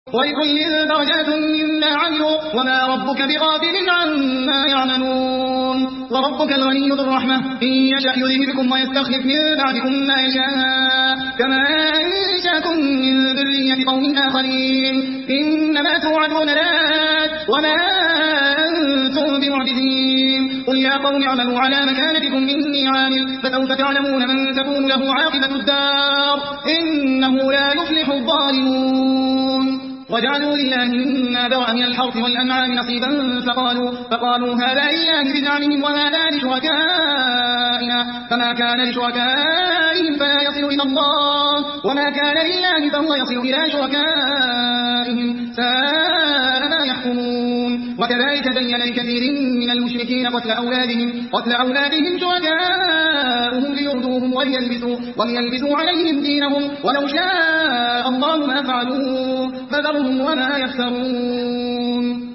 ولكل درجات مما عملوا وما ربك بغافل عما يعملون وربك الغني ذو الرحمة إن يشأ يذهبكم ويستخلف من بعدكم ما يشاء كما أنشأكم من ذرية قوم آخرين إنما توعدون لآت وما أنتم بمعجزين قل يا قوم اعملوا على مكانتكم إني عامل فسوف تعلمون من تكون له عاقبة الدار إنه لا يفلح الظالمون وجعلوا لله مما ذرأ من الحرث والأنعام نصيبا فقالوا هذا لله بزعمهم وهذا لشركائنا فما كان لشركائهم فلا يصل إلى الله وما كان لله فهو يصل إلى شركائهم ساء ما يحكمون وكذلك بين لكثير من المشركين قتل أولادهم شركاؤهم ليردوهم وليلبسوا عليهم دينهم ولو شاء الله ما فعلوه فذرهم وما يفترون